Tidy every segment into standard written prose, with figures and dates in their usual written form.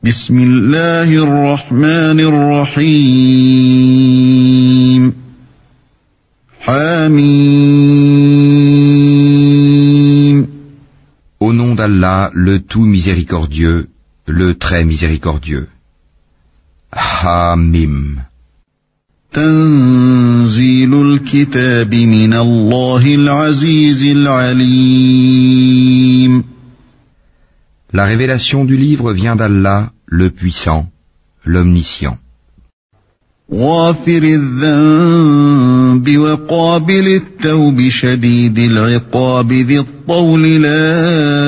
بسم الله الرحمن الرحيم حميم Au nom d'Allah, le tout miséricordieux, le très miséricordieux. Hamim. تنزيل الكتاب من الله العزيز العليم La révélation du livre vient d'Allah, le puissant, l'omniscient. غافر الذنب وقابل التوب شديد العقاب ذي الطول لا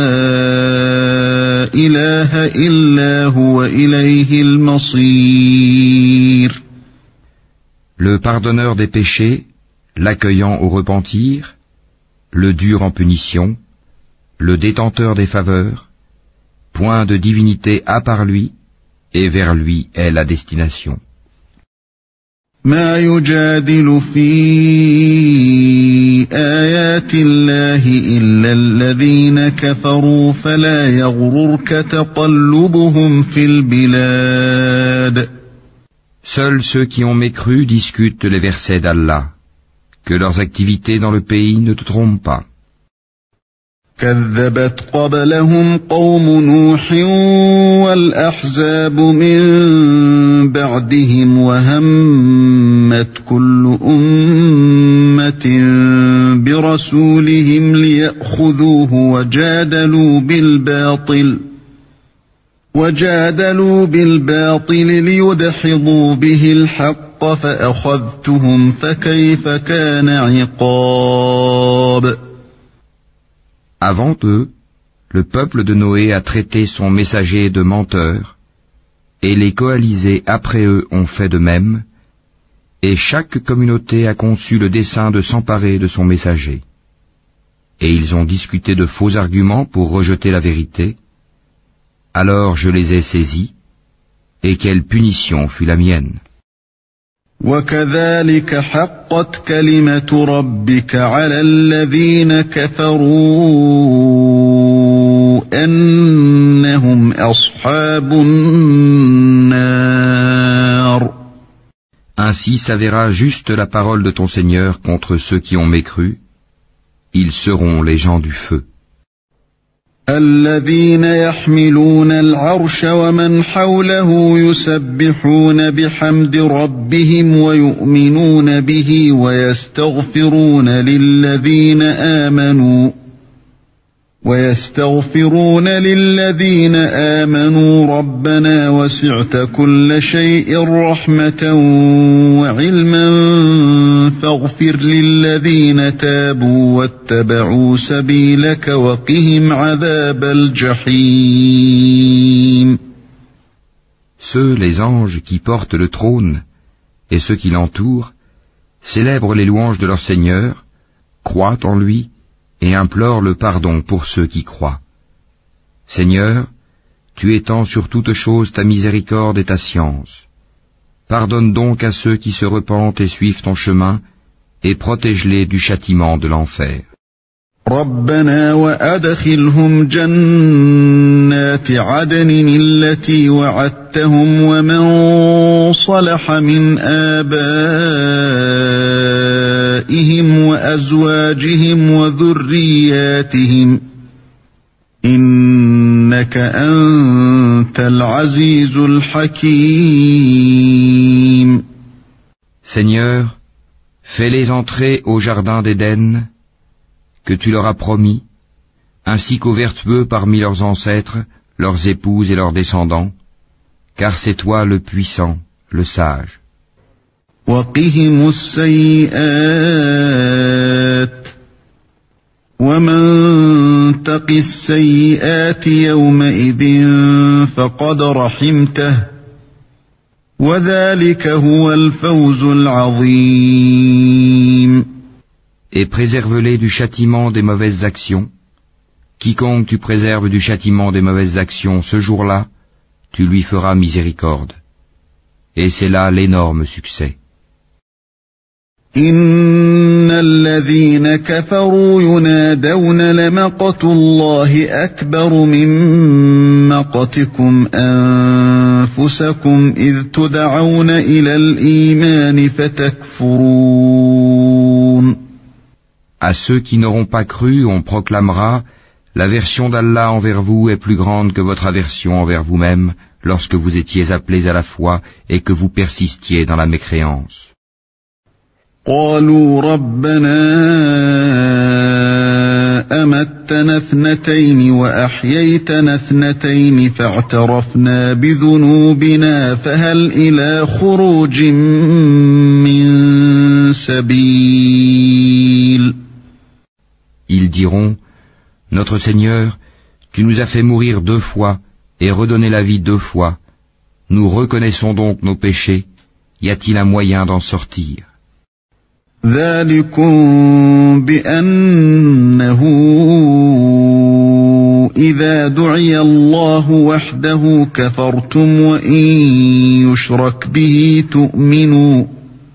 إله إلا هو إليه المصير Le pardonneur des péchés, l'accueillant au repentir, le dur en punition, le détenteur des faveurs, point de divinité à part lui, et vers lui est la destination. ما يجادل في آيات الله إلا الذين كفروا فلا يغررك تقلبهم في البلاد Seuls ceux qui ont mécru discutent les versets d'Allah. Que leurs activités dans le pays ne te trompent pas. كذبت قبلهم قوم نوح والأحزاب من بعدهم وهمت كل أمة برسولهم ليأخذوه وجادلوا بالباطل ليدحضوا به الحق فأخذتهم فكيف كان عقاب. Avant eux, le peuple de Noé a traité son messager de menteur, et les coalisés après eux ont fait de même, et chaque communauté a conçu le dessein de s'emparer de son messager. Et ils ont discuté de faux arguments pour rejeter la vérité. Alors je les ai saisis, et quelle punition fut la mienne. وكذلك حقت كلمة ربك على الذين كفروا أنهم أصحاب النار. Ainsi s'avéra juste la parole de ton Seigneur contre ceux qui ont mécru. Ils seront les gens du feu. الذين يحملون العرش ومن حوله يسبحون بحمد ربهم ويؤمنون به ويستغفرون للذين آمنوا ربنا وسعت كل شيء رحمة وعلما فاغفر للذين تابوا واتبعوا سبيلك وقهم عذاب الجحيم. Ceux, les anges, qui portent le trône, et ceux qui l'entourent, célèbrent les louanges de leur Seigneur, croient en lui, et implore le pardon pour ceux qui croient. Seigneur, tu étends sur toute chose ta miséricorde et ta science. Pardonne donc à ceux qui se repentent et suivent ton chemin, et protège-les du châtiment de l'enfer. ربنا وأدخلهم جنات عدن التي وعدتهم ومن صلح من آبائهم وأزواجهم وذرياتهم إنك أنت العزيز الحكيم. Seigneur, fais-les entrer au jardin d'Éden, que tu leur as promis, ainsi qu'aux vertueux parmi leurs ancêtres, leurs épouses et leurs descendants, car c'est toi le puissant, le sage. وقهم السيئات ومن تق السيئات يومئذ فقد رحمته وذلك هو الفوز العظيم. Et préserve-les du châtiment des mauvaises actions. Quiconque tu préserves du châtiment des mauvaises actions ce jour-là, tu lui feras miséricorde. Et c'est là l'énorme succès. إن الذين كفروا ينادون لمقت الله أكبر من مقتكم أنفسكم إذ تدعون إلى الإيمان فتكفرون. À ceux qui n'auront pas cru, on proclamera: l'aversion d'Allah envers vous est plus grande que votre aversion envers vous-même lorsque vous étiez appelés à la foi et que vous persistiez dans la mécréance. قالوا ربنا أمتنا اثنتين وأحييتنا اثنتين فاعترفنا بذنوبنا فهل إلى خروج من سبيل. Ils diront: Notre Seigneur, tu nous as fait mourir 2 fois et redonner la vie 2 fois. Nous reconnaissons donc nos péchés. Y a-t-il un moyen d'en sortir? ذلكم بأنه إذا دعي الله وحده كفرتم وإن يشرك به تؤمنوا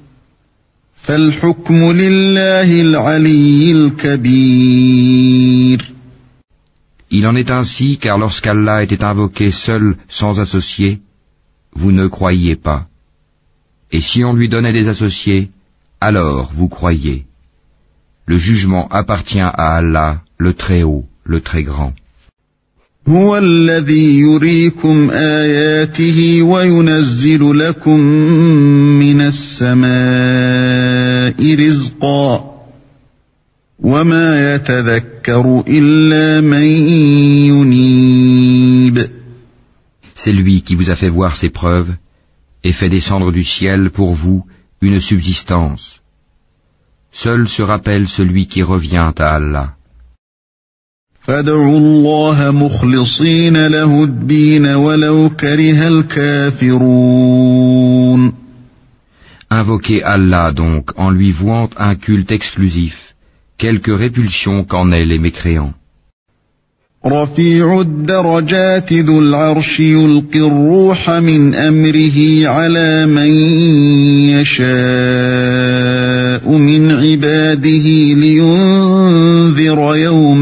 فالحكم لله العلي الكبير. Il en est ainsi car lorsqu'Allah était invoqué seul sans associé, vous ne croyiez pas. Et si on lui donnait des associés, alors vous croyez. Le jugement appartient à Allah, le Très-Haut, le Très-Grand. هو الذي يريكم آياته وينزل لكم من السماء رزقا وما يتذكر إلا من ينيب. C'est lui qui vous a fait voir ses preuves et fait descendre du ciel pour vous une subsistance. Seul se rappelle celui qui revient à Allah. فادعوا الله مخلصين له الدين ولو كره الكافرون. Invoquez Allah donc en lui vouant un culte exclusif, quelque répulsion qu'en aient les mécréants. رفيع الدرجات ذو العرش يلقي الروح من أمره على من يشاء من عباده لينذر يوم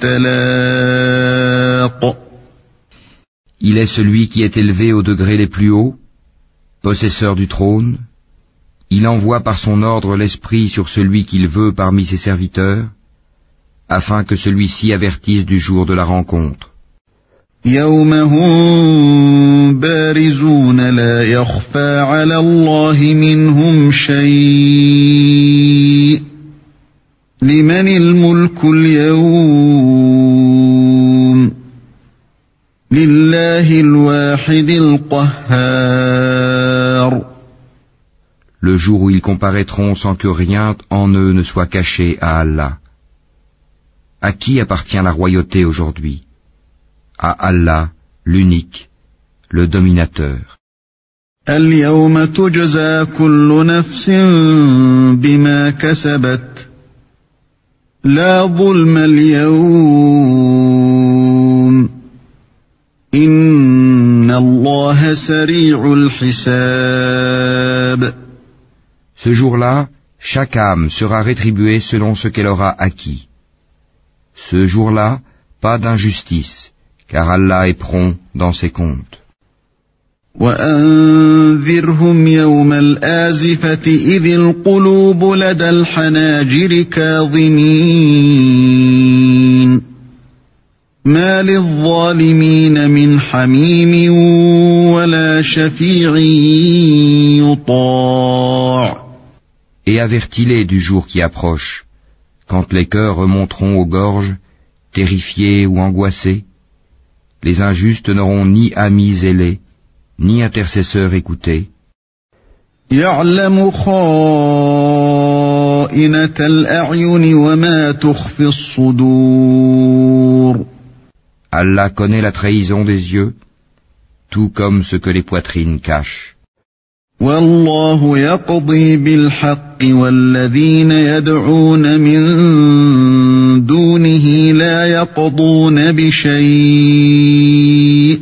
التلاق. Il est celui qui est élevé au degré les plus hauts, possesseur du trône. Il envoie par son ordre l'esprit sur celui qu'il veut parmi ses serviteurs, afin que celui-ci avertisse du jour de la rencontre. يوم هم بارزون لا يخفى على الله منهم شيء لمن الملك اليوم لله الواحد القهار. Le jour où ils comparaîtront sans que rien en eux ne soit caché à Allah. À qui appartient la royauté aujourd'hui? À Allah, l'unique, le dominateur. اليوم تجزى كل نفس بما كسبت لا ظلم اليوم إن الله سريع الحساب. Ce jour-là, chaque âme sera rétribuée selon ce qu'elle aura acquis. Ce jour-là, pas d'injustice, car Allah est prompt dans ses comptes. وأنذرهم يوم الآزفة إذ القلوب لدى الحناجر كاظمين ما للظالمين من حميم ولا شفيع يطاع. Et avertis-les du jour qui approche, quand les cœurs remonteront aux gorges, terrifiés ou angoissés. Les injustes n'auront ni amis zélés, ni intercesseurs écoutés. يعلم خائنة الأعين وما تخفي الصدور. Allah connaît la trahison des yeux, tout comme ce que les poitrines cachent. والله يقضي بالحق والذين يدعون من دونه لا يقضون بشيء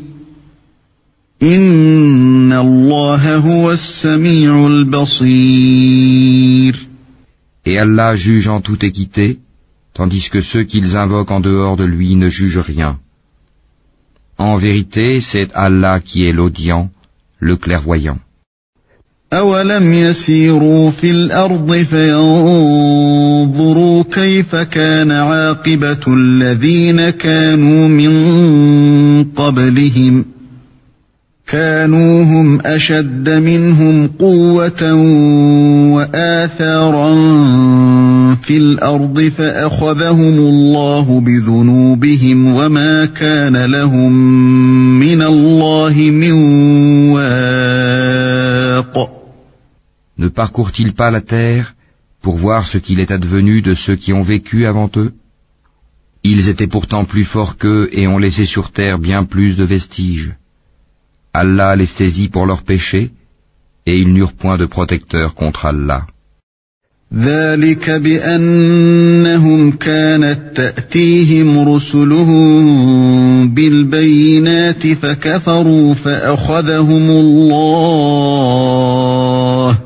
إن الله هو السميع البصير. Et Allah juge en toute équité, tandis que ceux qu'ils invoquent en dehors de lui ne jugent rien. En vérité, c'est Allah qui est l'audient, le clairvoyant. أولم يسيروا في الأرض فينظروا كيف كان عاقبة الذين كانوا من قبلهم كانوا هم أشد منهم قوة وآثارا في الأرض فأخذهم الله بذنوبهم وما كان لهم من الله من واق. Ne parcourent-ils pas la terre pour voir ce qu'il est advenu de ceux qui ont vécu avant eux? Ils étaient pourtant plus forts qu'eux et ont laissé sur terre bien plus de vestiges. Allah les saisit pour leurs péchés, et ils n'eurent point de protecteur contre Allah. ذلك بأنهم كانت تأتيهم رسلهم بالبينات فكفروا فأخذهم الله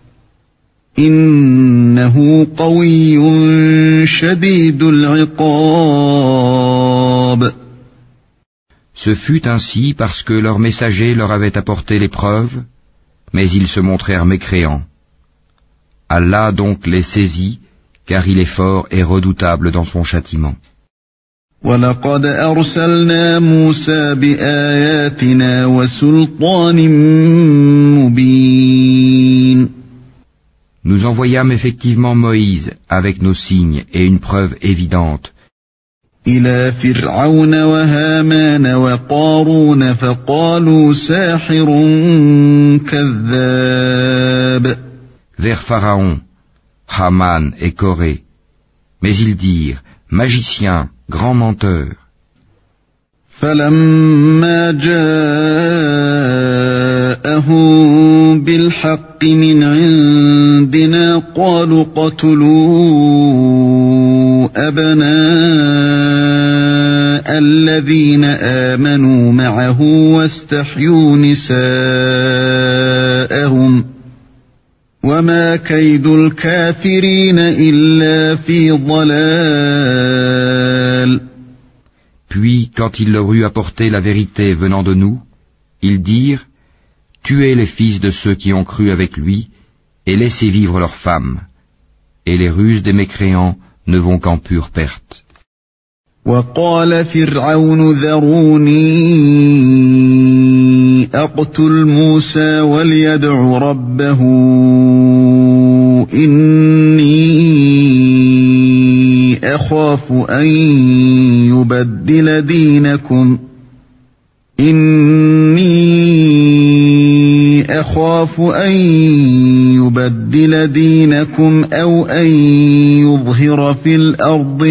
إنه قوي شديد العقاب. Ce fut ainsi parce que leurs messagers leur avaient apporté les preuves, mais ils se montrèrent mécréants. Allah donc les saisit, car il est fort et redoutable dans son châtiment. وَلَقَدْ أَرْسَلْنَا مُوسَى بِآيَاتِنَا وَسُلْطَانٍ مُبِينٍ. Nous envoyâmes effectivement Moïse avec nos signes et une preuve évidente إِلَى فِرْعَوْنَ وَهَامَانَ وَقَارُونَ فَقَالُوا سَاحِرٌ كَذَّابٌ. vers Pharaon, Haman et Corée, mais ils dirent, magicien, grand menteur. فَلَمَّا جَاءَهُم بِالْحَقِّ مِنْ عِندِنَا قَالُوا اقْتُلُوا أَبْنَاءَ الَّذِينَ آمَنُوا مَعَهُ وَاسْتَحْيُوا نِسَاءَهُمْ وَمَا كَيْدُ الْكَافِرِينَ إِلَّا فِي ضَلَالٍ. Puis, quand il leur eut apporté la vérité venant de nous, ils dirent, tuez les fils de ceux qui ont cru avec lui, et laissez vivre leurs femmes, et les ruses des mécréants ne vont qu'en pure perte. وَقَالَ فِرْعَوْنُ ذَرُونِي أَقْتُلْ مُوسَى وَلْيَدْعُ رَبَّهُ إِنِّي أَخَافُ أَن يُبَدِّلَ دِينَكُمْ أَوْ أَن يُظْهِرَ فِي الْأَرْضِ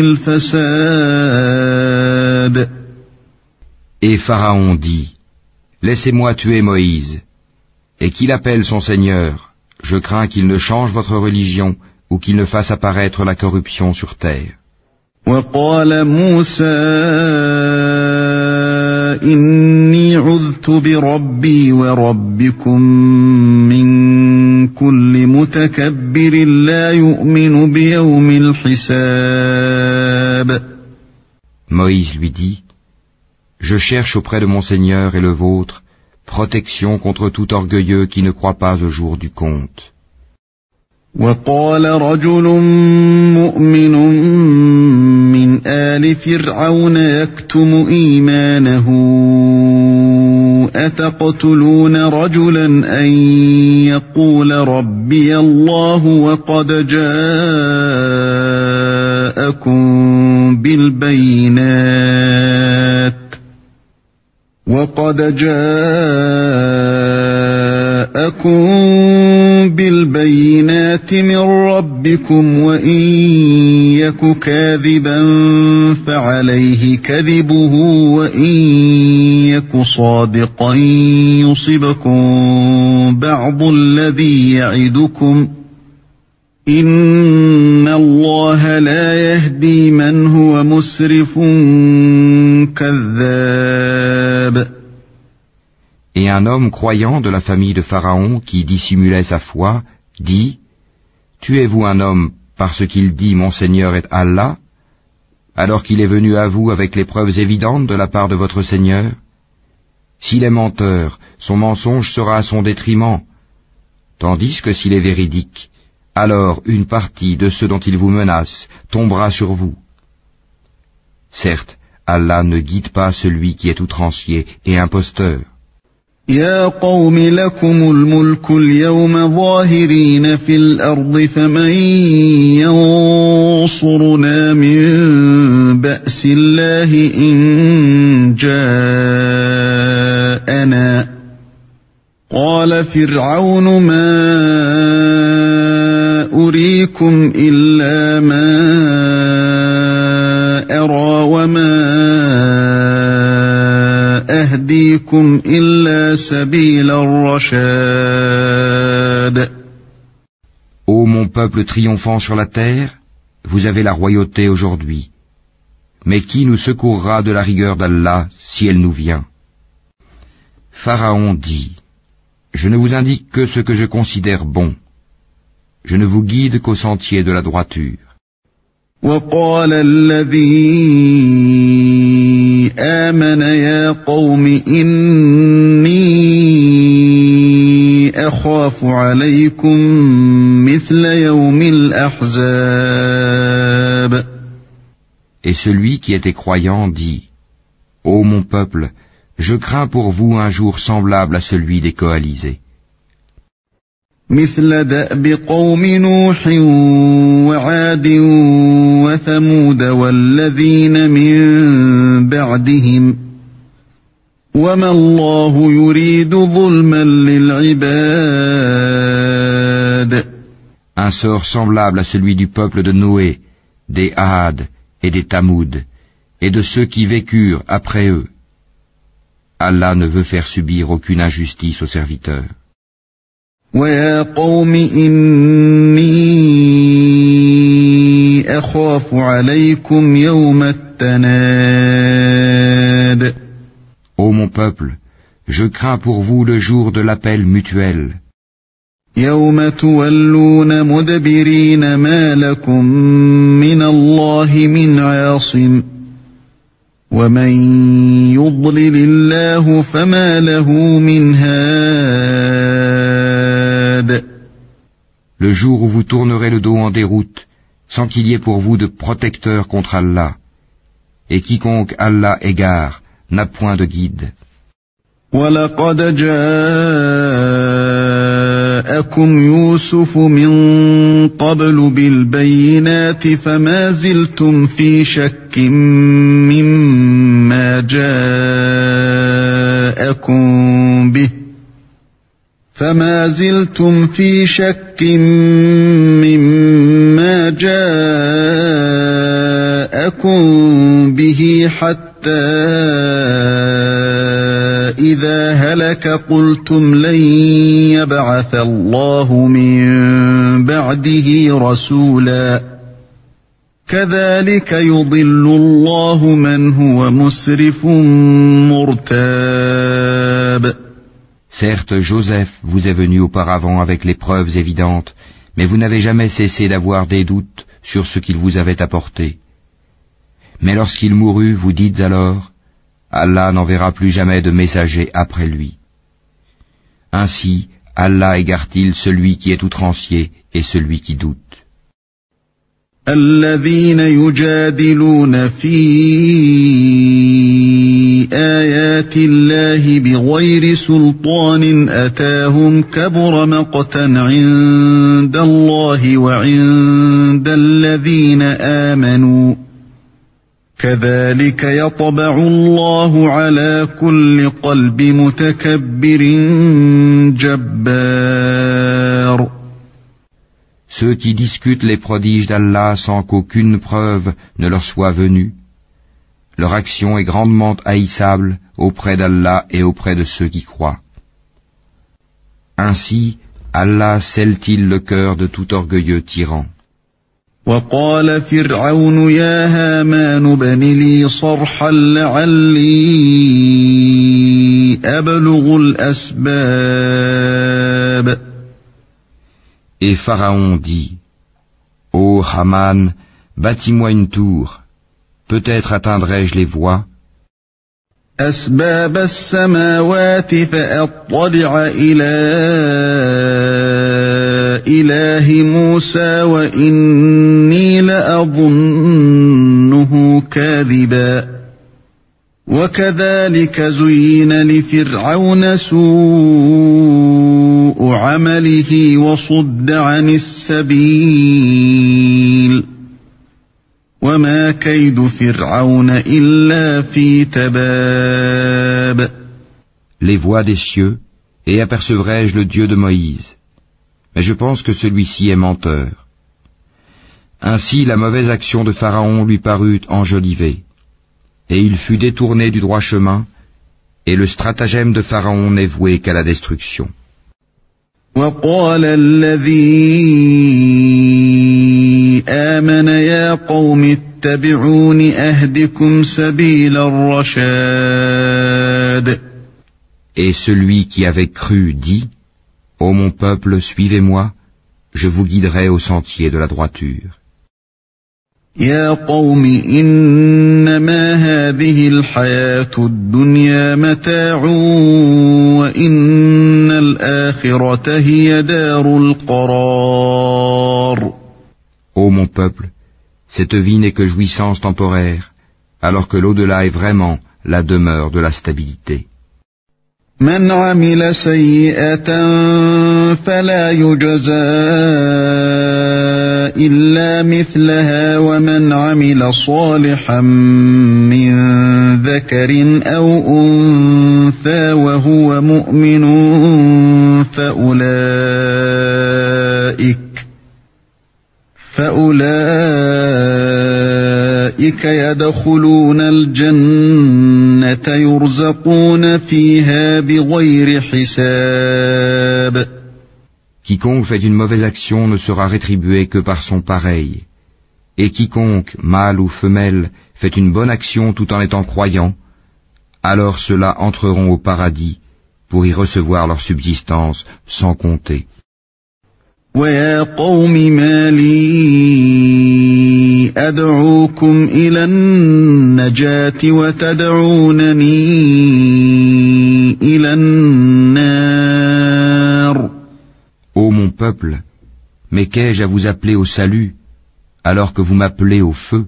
الْفَسَادَ. Et Pharaon dit, laissez-moi tuer Moïse, et qu'il appelle son Seigneur, je crains qu'il ne change votre religion ou qu'il ne fasse apparaître la corruption sur terre. وَقَالَ مُوسَى إِنِّي عُذْتُ بِرَبِّي وَرَبِّكُمْ مِنْ كُلِّ مُتَكَبِّرٍ لَا يُؤْمِنُ بِيَوْمِ الْحِسَابِ. Moïse lui dit, je cherche auprès de mon Seigneur et le vôtre protection contre tout orgueilleux qui ne croit pas au jour du compte. وَقَالَ رَجُلٌ مُؤْمِنٌ مِّنْ آلِ فِرْعَوْنَ يَكْتُمُ إِيمَانَهُ أَتَقْتُلُونَ رَجُلًا أَن يَقُولَ رَبِّيَ اللَّهُ وَقَدْ جَاءَكُم بِالْبَيِّنَاتِ مِنْ رَبِّكُمْ وَإِنْ يَكُ كَاذِبًا فَعَلَيْهِ كَذِبُهُ وَإِنْ يَكُ صَادِقًا يُصِبْكُم بَعْضُ الَّذِي يَعِدُكُمْ إِنَّ اللَّهَ لَا يَهْدِي مَنْ هُوَ مُسْرِفٌ كَذَّابٌ. Et un homme croyant de la famille de Pharaon qui dissimulait sa foi, dit, tuez-vous un homme parce qu'il dit mon Seigneur est Allah, alors qu'il est venu à vous avec les preuves évidentes de la part de votre Seigneur? S'il est menteur, son mensonge sera à son détriment, tandis que s'il est véridique, alors une partie de ceux dont il vous menace tombera sur vous. Certes, Allah ne guide pas celui qui est outrancier et imposteur. يا قوم لكم الملك اليوم ظاهرين في الأرض فمن ينصرنا من بأس الله إن جاءنا قال فرعون ما أريكم إلا ما أرى وما أهديكم إلا سبيل الرشاد. Ô mon peuple triomphant sur la terre, vous avez la royauté aujourd'hui. Mais qui nous secourra de la rigueur d'Allah si elle nous vient? Pharaon dit, je ne vous indique que ce que je considère bon. Je ne vous guide qu'au sentier de la droiture. وقال الذي آمن يا قوم إني أخاف عليكم مثل يوم الأحزاب. Et celui qui était croyant dit, ô mon peuple, je crains pour vous un jour semblable à celui des coalisés. مثل دأب قوم نوح وعاد وثمود والذين من بعدهم وما الله يريد ظلما للعباد. Un sort semblable à celui du peuple de Noé, des Had et des Tamoud, et de ceux qui vécurent après eux. Allah ne veut faire subir aucune injustice aux serviteurs. وَيَا قَوْمِ إِنِّي أَخَافُ عَلَيْكُمْ يَوْمَ التَّنَادِ. Ô mon peuple, je crains pour vous le jour de l'appel mutuel. يَوْمَ تُوَلُّونَ مُدْبِرِينَ مَا لَكُمْ مِنَ اللَّهِ مِنْ عَاصِمٍ وَمَنْ يُضْلِلِ اللَّهُ فَمَا لَهُ مِنْ هَادٍ. Le jour où vous tournerez le dos en déroute, sans qu'il y ait pour vous de protecteur contre Allah, et quiconque Allah égare n'a point de guide. وَلَقَدْ جَاءَكُمْ يُوسُفُ مِنْ قَبْلُ بِالْبَيِّنَاتِ فَمَا زِلْتُمْ فِي شَكٍّ مِّمَّا جَاءَكُمْ بِهِ حَتَّى إِذَا هَلَكَ قُلْتُمْ لَنْ يَبْعَثَ اللَّهُ مِنْ بَعْدِهِ رَسُولًا كَذَلِكَ يُضِلُّ اللَّهُ مَنْ هُوَ مُسْرِفٌ مُرْتَابٌ. Certes, Joseph vous est venu auparavant avec les preuves évidentes, mais vous n'avez jamais cessé d'avoir des doutes sur ce qu'il vous avait apporté. Mais lorsqu'il mourut, vous dites alors, Allah n'enverra plus jamais de messager après lui. Ainsi, Allah égare-t-il celui qui est outrancier et celui qui doute. الذين يجادلون في آيات الله بغير سلطان أتاهم كبر مقتا عند الله وعند الذين آمنوا كذلك يطبع الله على كل قلب متكبر جبار. Ceux qui discutent les prodiges d'Allah sans qu'aucune preuve ne leur soit venue, leur action est grandement haïssable auprès d'Allah et auprès de ceux qui croient. Ainsi, Allah scelle-t-il le cœur de tout orgueilleux tyran. وقال فرعون يا هامان ابن لي صرحا لعلي أبلغ الأسباب. Et Pharaon dit, ô Haman, bâtis-moi une tour, peut-être atteindrai-je les voies. أسباب السماوات فأطلع إلى إله موسى وإني لأظنه كاذبا وكذلك زين لفرعون سوء عمله وصد عن السبيل وما كيد فرعون إلا في تباب. Les voix des cieux, et apercevrai-je le Dieu de Moïse. Mais je pense que celui-ci est menteur. Ainsi la mauvaise action de Pharaon lui parut enjolivée, et il fut détourné du droit chemin, et le stratagème de Pharaon n'est voué qu'à la destruction. وقال الذي آمن يا قوم اتبعون أهدكم سبيل الرشاد. Et celui qui avait cru dit, ô mon peuple, suivez-moi, je vous guiderai au sentier de la droiture. يا قوم إنما هذه الحياة الدنيا متاع وإن الآخرة هي دار القرار. Ô mon peuple, cette vie n'est que jouissance temporaire, alors que l'au-delà est vraiment la demeure de la stabilité. من عمل سيئة فلا يجزى إلا مثلها ومن عمل صالحا من ذكر أو أنثى وهو مؤمن فأولئك يدخلون الجنة يرزقون فيها بغير حساب. Quiconque fait une mauvaise action ne sera rétribué que par son pareil. Et quiconque, mâle ou femelle, fait une bonne action tout en étant croyant, alors ceux-là entreront au paradis pour y recevoir leur subsistance sans compter. وَيَا قَوْمِ مَا لِي أَدْعُوكُمْ إِلَى النَّجَاةِ وَتَدْعُونَنِي إِلَى النَّارِ. Ô mon peuple, mais qu'ai-je à vous appeler au salut, alors que vous m'appelez au feu?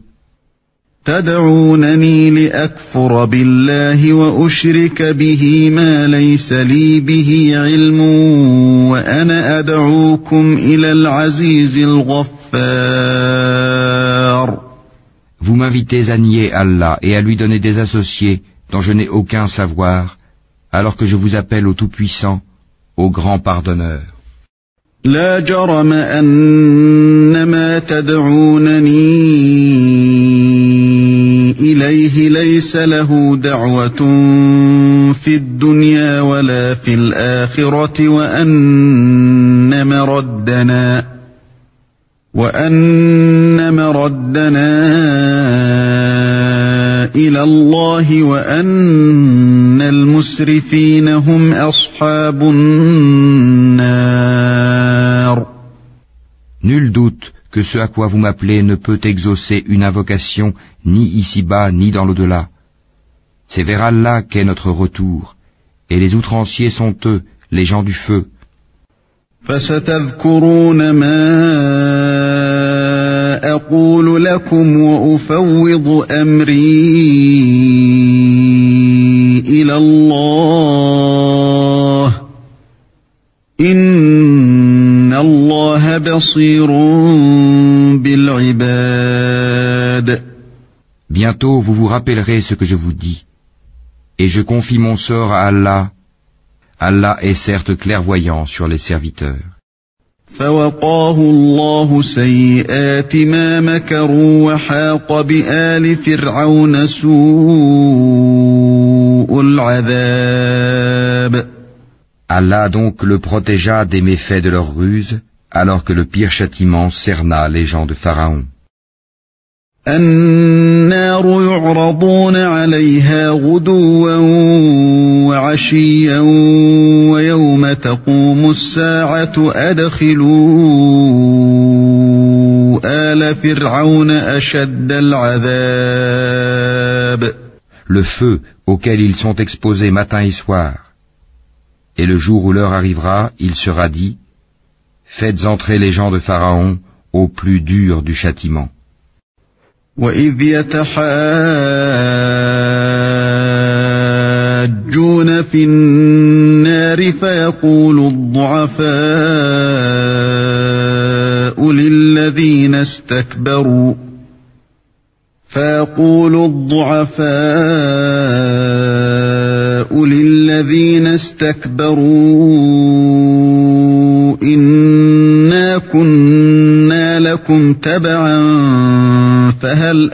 تدعونني لأكفر بالله وأشرك به ما ليس لي به علم وأنا أدعوكم إلى العزيز الغفار. Vous m'invitez à nier Allah et à lui donner des associés dont je n'ai aucun savoir, alors que je vous appelle au Tout-Puissant, au Grand Pardonneur. لا جرم أن ما تدعونني إليه ليس له دعوة في الدنيا ولا في الآخرة وأن مردنا إلى الله وأن المسرفين هم أصحاب النار. Nul doute que ce à quoi vous m'appelez ne peut exaucer une invocation ni ici-bas ni dans l'au-delà. C'est vers Allah qu'est notre retour, et les outranciers sont eux, les gens du feu. فستذكرون ما أقول لكم وأفوض أمري إلى الله إن الله بصير بالعباد. Bientôt vous vous rappellerez ce que je vous dis, et je confie mon sort à Allah. Allah est certes clairvoyant sur les serviteurs. فوقاه الله سيئات ما مكروا وحاق بآل فرعون سوء العذاب. Allah donc le protégea des méfaits de leur ruse, alors que le pire châtiment cerna les gens de Pharaon. النار يعرضون عليها غدوا وعشيا ويوم تقوم الساعة أدخلوا آل فرعون أشد العذاب. le feu auquel ils sont exposés matin et soir. Et le jour où l'heure arrivera, il sera dit, faites entrer les gens de Pharaon au plus dur du châtiment. وَإِذْ يَتَحَاجُّونَ فِي النَّارِ فَيَقُولُ الضُّعَفَاءُ لِلَّذِينَ اسْتَكْبَرُوا إِنَّا كُنَّا لَكُمْ تَبَعًا فَهَلْ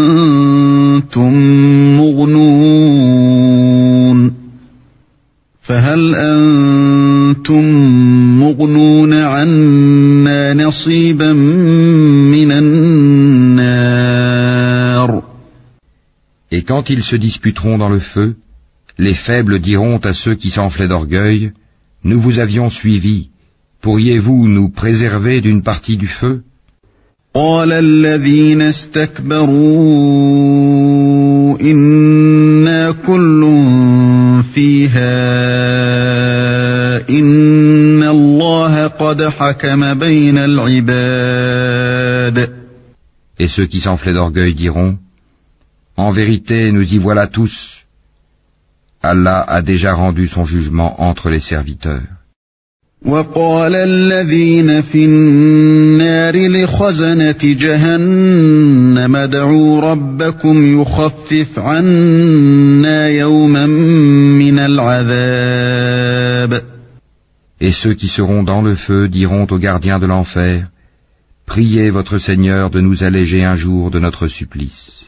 أَنْتُمْ مُغْنُونَ عَنَّا نَصِيبًا مِنَ النَّارِ. Et quand ils se disputeront dans le feu, les faibles diront à ceux qui s'enflaient d'orgueil, nous vous avions suivis, pourriez-vous nous préserver d'une partie du feu? قال الذين استكبروا إنا كل فيها إن الله قد حكم بين العباد. Et ceux qui s'enflaient d'orgueil diront, en vérité, nous y voilà tous. Allah a déjà rendu son jugement entre les serviteurs. وقال الذين في النار لخزنة جهنم ادعوا ربكم يخفف عنا يوما من العذاب. Et ceux qui seront dans le feu diront aux gardiens de l'enfer, priez votre Seigneur de nous alléger un jour de notre supplice.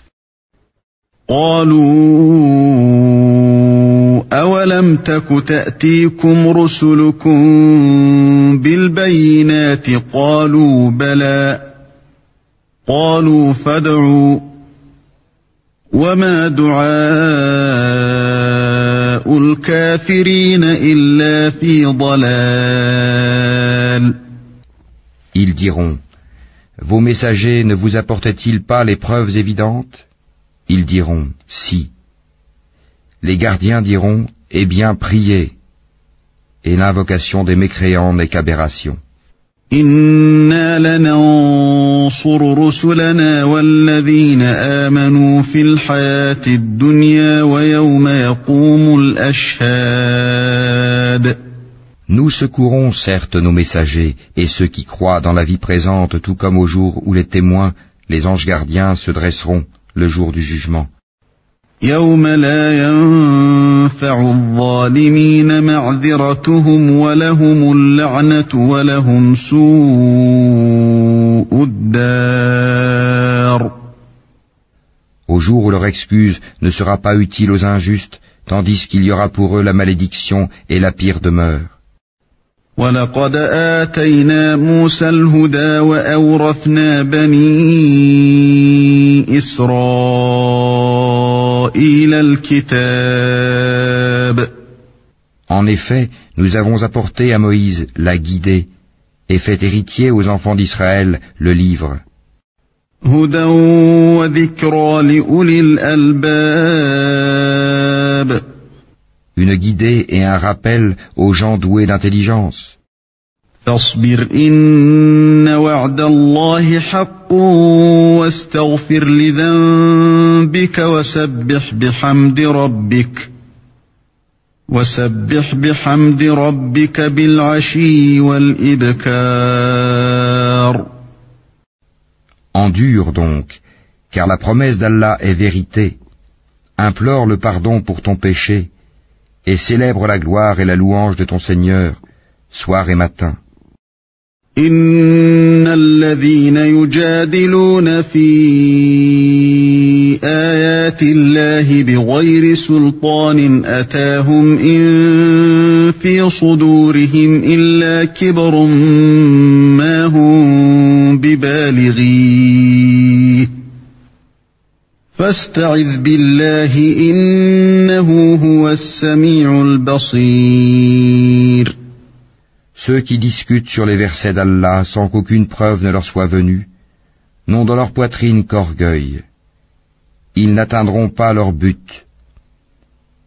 أَوَلَمْ تَكُ تَأْتِيكُمْ رُسُلُكُمْ بِالْبَيِّنَاتِ قَالُوا بَلَى قَالُوا فَادْعُوا وَمَا دُعَاءُ الْكَافِرِينَ إِلَّا فِي ضَلَالٍ. Ils diront, vos messagers ne vous apportaient-ils pas les preuves évidentes? Ils diront, si. Les gardiens diront, eh bien priez. Et l'invocation des mécréants n'est qu'aberration. إِنَّا لَنَنصُرُ رُسُلَنَا وَالَّذِينَ آمَنُوا فِي الْحَيَاةِ الدُّنْيَا وَيَوْمَ يَقُومُ الْأَشْهَادُ. Nous secourons certes nos messagers et ceux qui croient dans la vie présente, tout comme au jour où les témoins, les anges gardiens, se dresseront le jour du jugement. يَوْمَ لَا يَنفَعُ الظَّالِمِينَ مَعْذِرَتُهُمْ وَلَهُمُ اللَّعْنَةُ وَلَهُمْ سُوءُ الدَّارِ. Au jour où leur excuse ne sera pas utile aux injustes, tandis qu'il y aura pour eux la malédiction et la pire demeure. وَلَقَدْ آتَيْنَا مُوسَى الْهُدَى وَأَوْرَثْنَا بَنِي إِسْرَائِيلَ الْكِتَابَ. En effet, nous avons apporté à Moïse la guidée et fait héritier aux enfants d'Israël le livre. هُدًى وَذِكْرَى لِأُولِي الْأَلْبَابِ. Une guidée et un rappel aux gens doués d'intelligence. فاصبر إن وعد الله حق واستغفر لذنبك وسبح بحمد ربك بالعشي والإبكار. Endure donc, car la promesse d'Allah est vérité. Implore le pardon pour ton péché et célèbre la gloire et la louange de ton Seigneur, soir et matin. إن الذين يجادلون في آيات الله بغير سلطان أتاهم إن في صدورهم إلا كبر ما هم ببالغيه فاستعذ بالله إنه هو السميع البصير. Ceux qui discutent sur les versets d'Allah sans qu'aucune preuve ne leur soit venue, n'ont dans leur poitrine qu'orgueil. Ils n'atteindront pas leur but,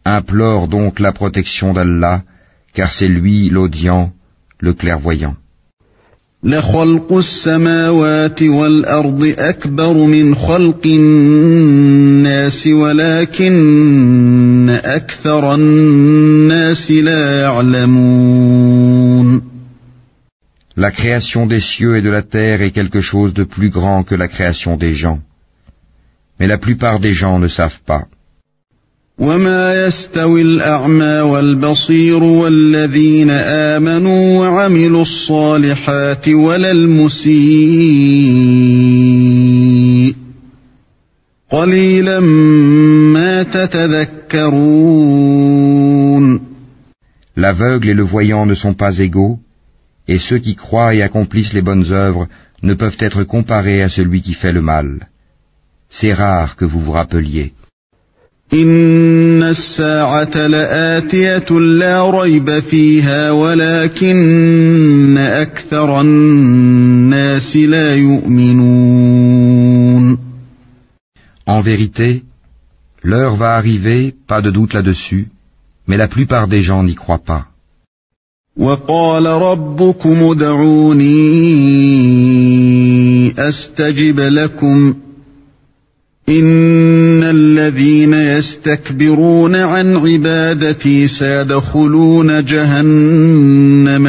Implore donc la protection d'Allah, car c'est lui l'audient, le clairvoyant. لخلق السماوات والأرض أكبر من خلق الناس ولكن أكثر الناس لا يعلمون. La création des cieux et de la terre est quelque chose de plus grand que la création des gens. Mais la plupart des gens ne savent pas. وما يستوي الأعمى والبصير والذين آمنوا وعملوا الصالحات ولا المسيء قليلا ما تتذكرون. L'aveugle et le voyant ne sont pas égaux, et ceux qui croient et accomplissent les bonnes œuvres ne peuvent être comparés à celui qui fait le mal. C'est rare que vous vous rappeliez. إن الساعة لآتية لا ريب فيها ولكن أكثر الناس لا يؤمنون. En vérité, l'heure va arriver, pas de doute là-dessus, mais la plupart des gens n'y croient pas. وقال ربكم ادعوني أستجب لكم إن الذين يستكبرون عن عبادتي سيدخلون جهنم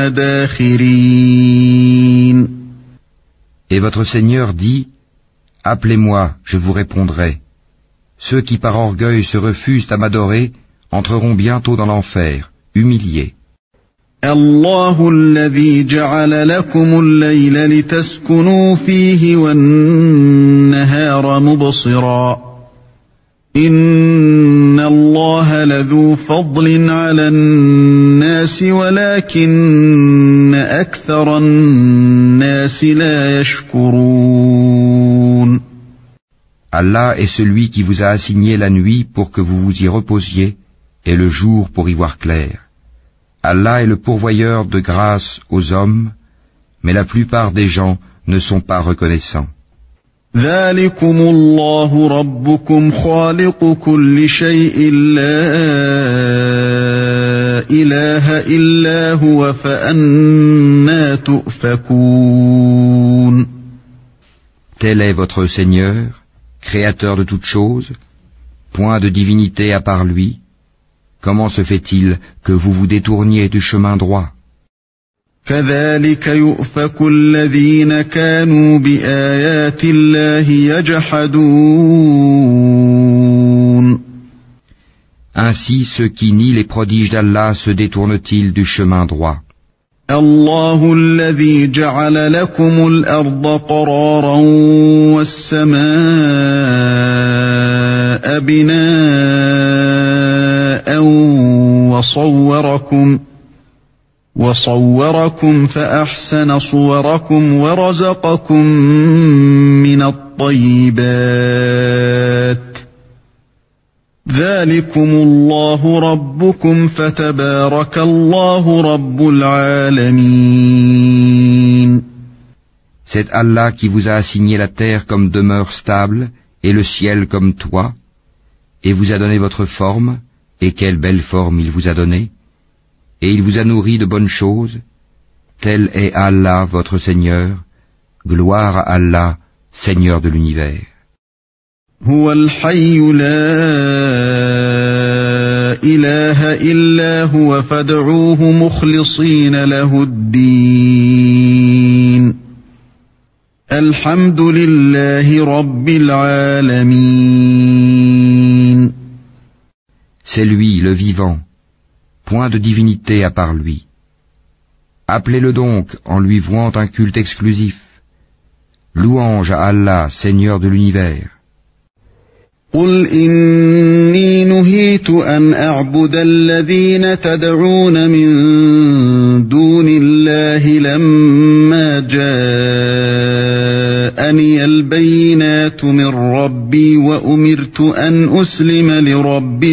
داخرين. Et votre Seigneur dit, appelez-moi, je vous répondrai. Ceux qui par orgueil se refusent à m'adorer entreront bientôt dans l'enfer, humiliés. الله الذي جعل لكم الليل لتسكنوا فيه والنهار مبصرا إن الله لذو فضل على الناس ولكن أكثر الناس لا يشكرون. Allah est celui qui vous a assigné la nuit pour que vous vous y reposiez et le jour pour y voir clair. Allah est le pourvoyeur de grâce aux hommes, mais la plupart des gens ne sont pas reconnaissants. ذلكم الله ربكم خالق كل شيء لا إله إلا هو فأنى تؤفكون. Tel est votre Seigneur, créateur de toutes choses, point de divinité à part lui. Comment se fait-il que vous vous détourniez du chemin droit? كذلك يؤفك الذين كانوا بآيات الله يجحدون. Ainsi ceux qui nient les prodiges d'Allah se détournent-ils du chemin droit? الله الذي جعل لكم الأرض قرارا والسماء بناء وصوركم فأحسن صوركم ورزقكم من الطيبات ذلكم الله ربكم فتبارك الله رب العالمين. C'est Allah qui vous a assigné la terre comme demeure stable et le ciel comme toit, et vous a donné votre forme, et quelle belle forme il vous a donnée, et il vous a nourri de bonnes choses. Tel est Allah votre Seigneur, gloire à Allah, Seigneur de l'univers. هو الحي لا إله إلا هو فادعوه مخلصين له الدين الحمد لله رب العالمين. C'est lui, le vivant, point de divinité à part lui. Appelez-le donc en lui vouant un culte exclusif. Louange à Allah, Seigneur de l'univers. قل إني نهيت أن أعبد الذين تدعون من دون الله لما جاءني البينات من ربي وأمرت أن أسلم لرب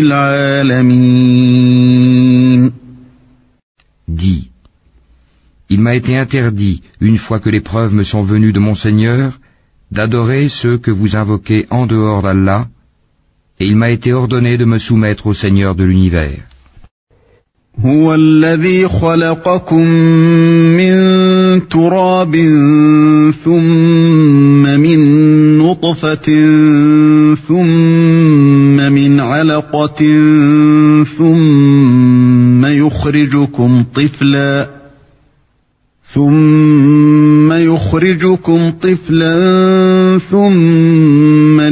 العالمين. Dis, il m'a été interdit, une fois que les preuves me sont venues de mon Seigneur, d'adorer ceux que vous invoquez en dehors d'Allah, Et il m'a été ordonné de me soumettre au Seigneur de l'univers. هو الذي خلقكم من تراب ثم من نطفة ثم من علقة ثم يخرجكم طفلا ثم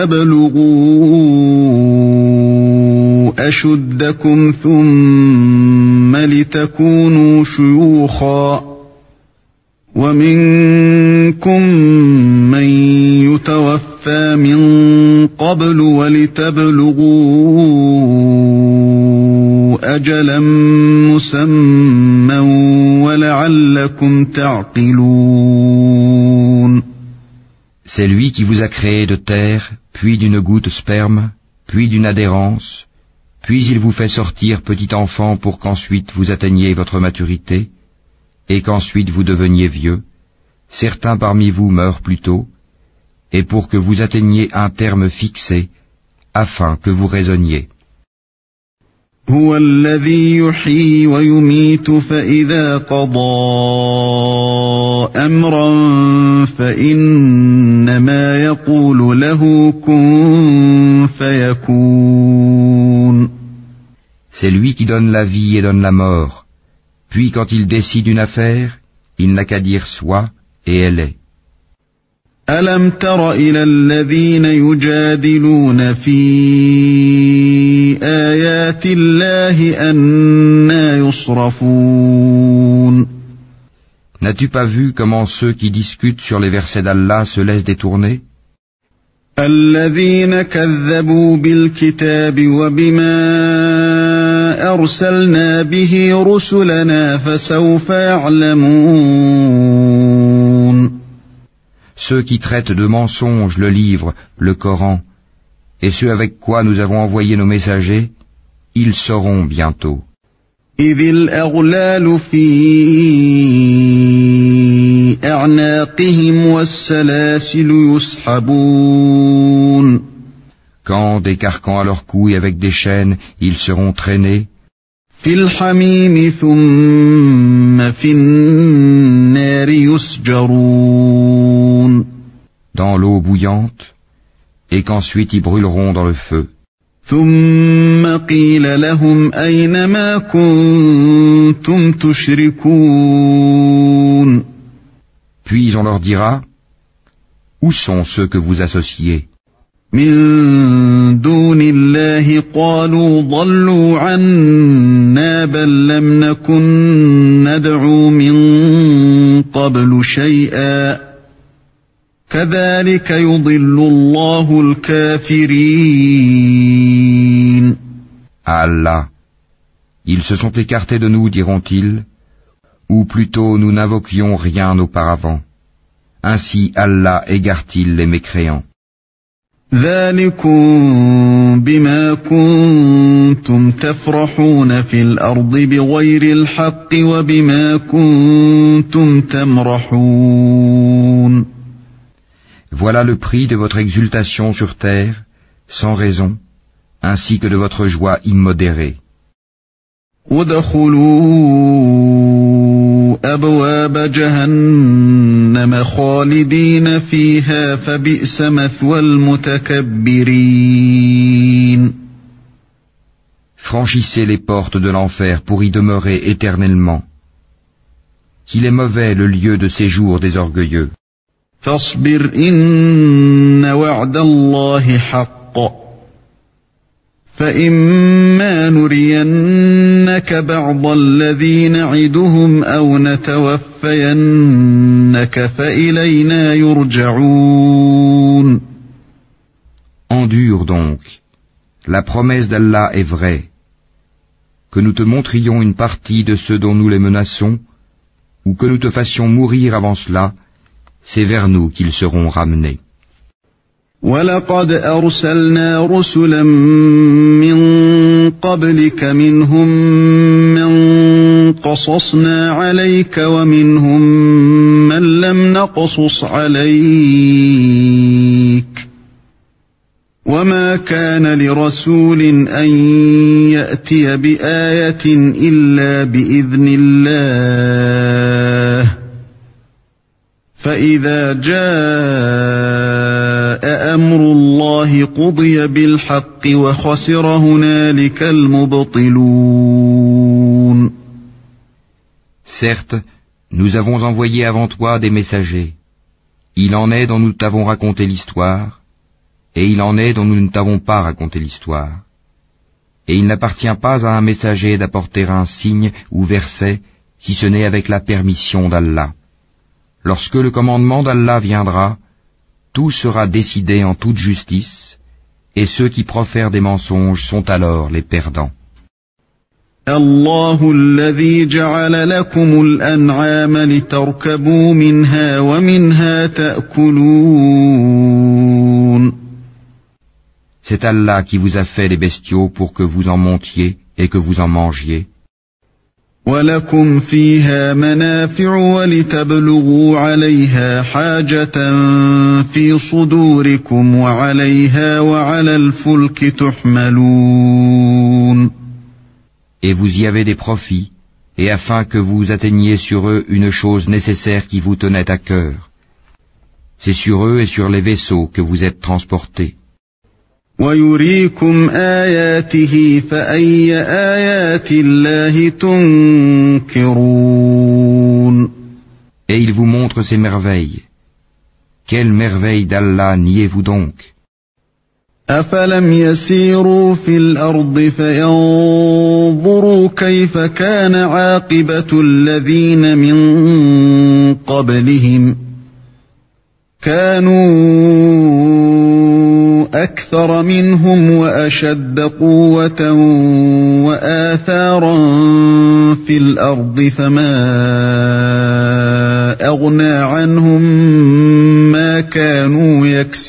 لتبلغوا أشدكم ثم لتكونوا شيوخا ومنكم من يتوفى من قبل ولتبلغوا أجلا مسمى ولعلكم تعقلون. C'est lui qui vous a créé de terre, puis d'une goutte sperme, puis d'une adhérence, puis il vous fait sortir petit enfant pour qu'ensuite vous atteigniez votre maturité, et qu'ensuite vous deveniez vieux. Certains parmi vous meurent plus tôt, et pour que vous atteigniez un terme fixé, afin que vous raisonniez. هو الذي يحيي ويميت فإذا قضى أمرا فإنما يقول له كن فيكون. C'est lui qui donne la vie et donne la mort. Puis quand il décide une affaire, il n'a qu'à dire soit, et elle est. ألم تر إلى الذين يجادلون في آيات الله أنى يصرفون. N'as-tu pas vu comment ceux qui discutent sur les versets d'Allah se laissent détourner? الذين كذبوا بالكتاب وبما أرسلنا به رسلنا فسوف يعلمون. Ceux qui traitent de mensonges le livre, le Coran, et ceux avec quoi nous avons envoyé nos messagers, ils sauront bientôt. إذ الأغلال في أعناقهم والسلاسل يسحبون. Quand, des carcans à leurs couilles avec des chaînes, ils seront traînés. في الحميم ثم في النار يسجرون. Dans l'eau bouillante, et qu'ensuite ils brûleront dans le feu. ثم قيل لهم أين ما كنتم تشركون. Puis on leur dira, où sont ceux que vous associez? من دون الله قالوا ضلوا عنا بل لم نكن ندعو من قبل شيئا كذلك يضل الله الكافرين. Allah, ils se sont écartés de nous, diront-ils, ou plutôt nous n'invoquions rien auparavant. Ainsi Allah égare-t-il les mécréants. ذلكم بما كنتم تفرحون في الأرض بغير الحق وبما كنتم تمرحون. Voilà le prix de votre exultation sur terre, sans raison, ainsi que de votre joie immodérée. ادخلوا أبواب جهنم خالدين فيها فبئس مثوى المتكبرين. Franchissez les portes de l'enfer pour y demeurer éternellement. Qu'il est mauvais le lieu de séjour des orgueilleux. فاصبر إن وعد الله حق فإما نرينك بعض الذي نعدهم أو نتوفينك فإلينا يرجعون. Endure donc. La promesse d'Allah est vraie. Que nous te montrions une partie de ceux dont nous les menaçons, ou que nous te fassions mourir avant cela, c'est vers nous qu'ils seront ramenés. وَلَقَدْ أَرْسَلْنَا رُسُلًا مِّن قَبْلِكَ مِنْهُم مَّن قَصَصْنَا عَلَيْكَ وَمِنْهُم مَّن لَّمْ نَقْصُصْ عَلَيْكَ وما كان لرسول أن يأتي بآية إلا بإذن الله فإذا جاء أمر الله قضي بالحق وخسر هنالك المبطلون. Certes, nous avons envoyé avant toi des messagers. Il en est dont nous t'avons raconté l'histoire, et il en est dont nous ne t'avons pas raconté l'histoire. Et il n'appartient pas à un messager d'apporter un signe ou verset, si ce n'est avec la permission d'Allah. Lorsque le commandement d'Allah viendra, tout sera décidé en toute justice, et ceux qui profèrent des mensonges sont alors les perdants. الله الذي جعل لكم الأنعام لتركبوا منها ومنها تأكلون. C'est Allah qui vous a fait les bestiaux pour que vous en montiez et que vous en mangiez. وَلَكُمْ فِيهَا مَنَافِعُ وَلِتَبْلُغُوا عَلَيْهَا حَاجَةً فِي صُدُورِكُمْ وَعَلَيْهَا وَعَلَى الْفُلْكِ تُحْمَلُونَ. Et vous y avez des profits, et afin que vous atteigniez sur eux une chose nécessaire qui vous tenait à cœur. C'est sur eux et sur les vaisseaux que vous êtes transportés. وَيُرِيكُمْ آيَاتِهِ فَأَيَّ آيَاتِ اللَّهِ تُنْكِرُونَ. Et il vous montre ses merveilles. Quelle merveille d'Allah niez-vous donc? أَفَلَمْ يَسِيرُوا فِي الْأَرْضِ فَيَنْظُرُوا كَيْفَ كَانَ عَاقِبَةُ الَّذِينَ مِنْ قَبْلِهِمْ كَانُوا أَكْثَرَ مِنْهُمْ وَأَشَدَّ قُوَّةً وَآثَارًا فِي الْأَرْضِ فَمَا أَغْنَى عَنْهُمْ مَا كَانُوا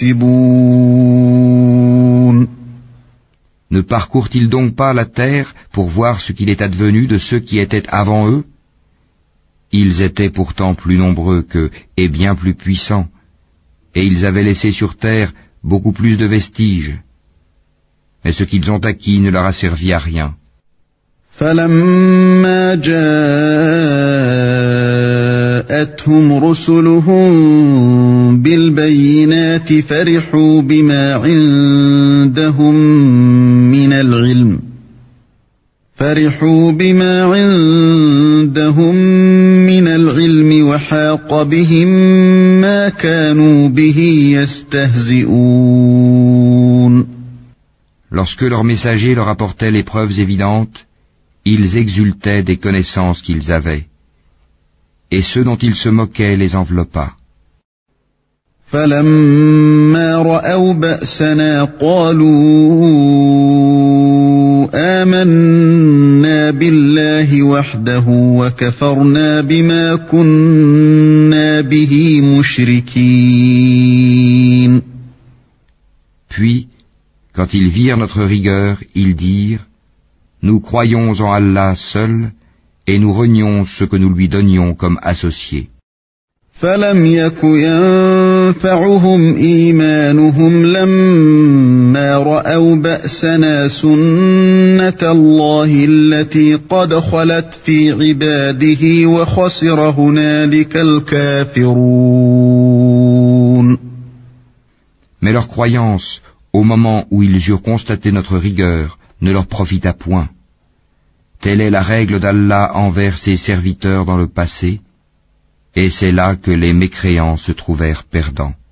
يَكْسِبُونَ. Ne parcourent-ils donc pas la terre pour voir ce qu'il est advenu de ceux qui étaient avant eux? Ils étaient pourtant plus nombreux qu'eux et bien plus puissants, et ils avaient laissé sur terre beaucoup plus de vestiges. Mais ce qu'ils ont acquis ne leur a servi à rien. فَلَمَّا جَاءَتْهُمْ رُسُلُهُم بِالْبَيِّنَاتِ فَرِحُوا بِمَا عِندَهُم مِّنَ الْعِلْمِ وَحَاقَ بِهِم مَّا كَانُوا بِهِ يَسْتَهْزِئُونَ. Lorsque leurs messagers leur apportaient les preuves évidentes, ils exultaient des connaissances qu'ils avaient, et ceux dont ils se moquaient les enveloppa. فَلَمَّا رَأَوْا بَأْسَنَا قَالُوا آمَنَّا بِاللَّهِ وَحْدَهُ وَكَفَرْنَا بِمَا كُنَّا بِهِ مُشْرِكِينَ. Puis, quand ils virent notre rigueur, ils dirent: Nous croyons en Allah seul, et nous renions ce que nous lui donnions comme associés. فَلَمْ يَكُ يَنفَعُهُمْ إِيمَانُهُمْ لَمَّا رَأَوْا بَأْسَنَا سُنَّةَ اللَّهِ الَّتِي قَدْ خَلَتْ فِي عِبَادِهِ وَخَسِرَ هُنَالِكَ الْكَافِرُونَ. Mais leur croyance, au moment où ils eurent constaté notre rigueur, ne leur profita point. Telle est la règle d'Allah envers ses serviteurs dans le passé, et c'est là que les mécréants se trouvèrent perdants.